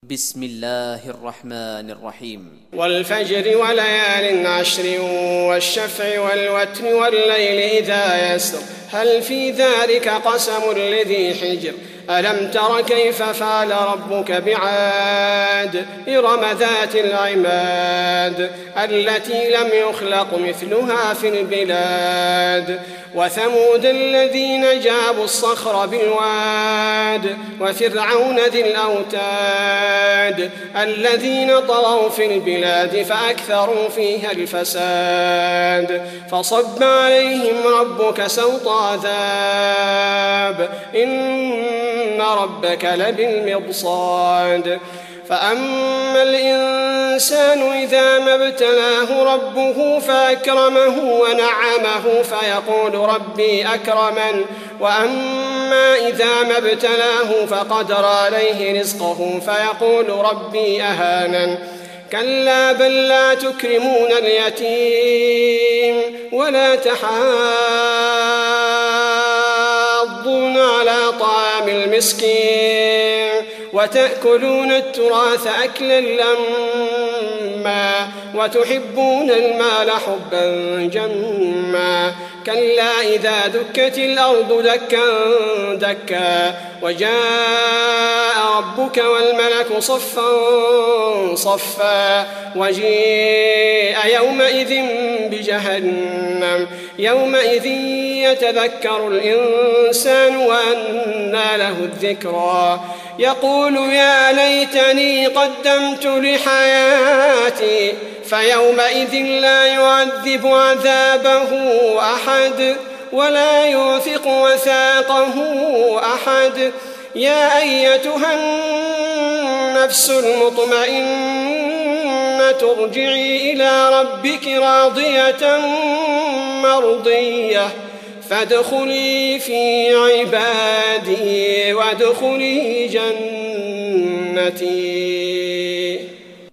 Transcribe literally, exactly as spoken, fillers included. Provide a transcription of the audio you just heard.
بسم الله الرحمن الرحيم والفجر وليال عشر والشفع والوتر والليل إذا يسر هل في ذلك قسم لذي حجر ألم تر كيف فعل ربك بعاد إرم ذات العماد التي لم يخلق مثلها في البلاد وثمود الذين جابوا الصخر بالواد وفرعون ذي الأوتاد الذين طغوا في البلاد فأكثروا فيها الفساد فصب عليهم ربك سوط عذاب إن ربك لبالمرصاد فأما الإنسان إذا ما ابتلاه ربه فأكرمه ونعمه فيقول ربي أكرمن وأما إذا ما ابتلاه فقدر عليه رزقه فيقول ربي أهانن كلا بل لا تكرمون اليتيم ولا تحاضون على طعام المسكين وتأكلون التراث أكلا لما وتحبون المال حبا جما كلا إذا دكت الأرض دكا دكا وجاء ربك والملك صفا صفا وجيء يومئذ بجهنم يومئذ يتذكر الإنسان وأنى له الذكرى يقول يا ليتني قدمت لحياتي فيومئذ لا يعذب عذابه أحد ولا يوثق وثاقه أحد يا أيتها النفس المطمئنة ارجعي إلى ربك راضية مرضية فادخلي في عبادي وادخلي جنتي.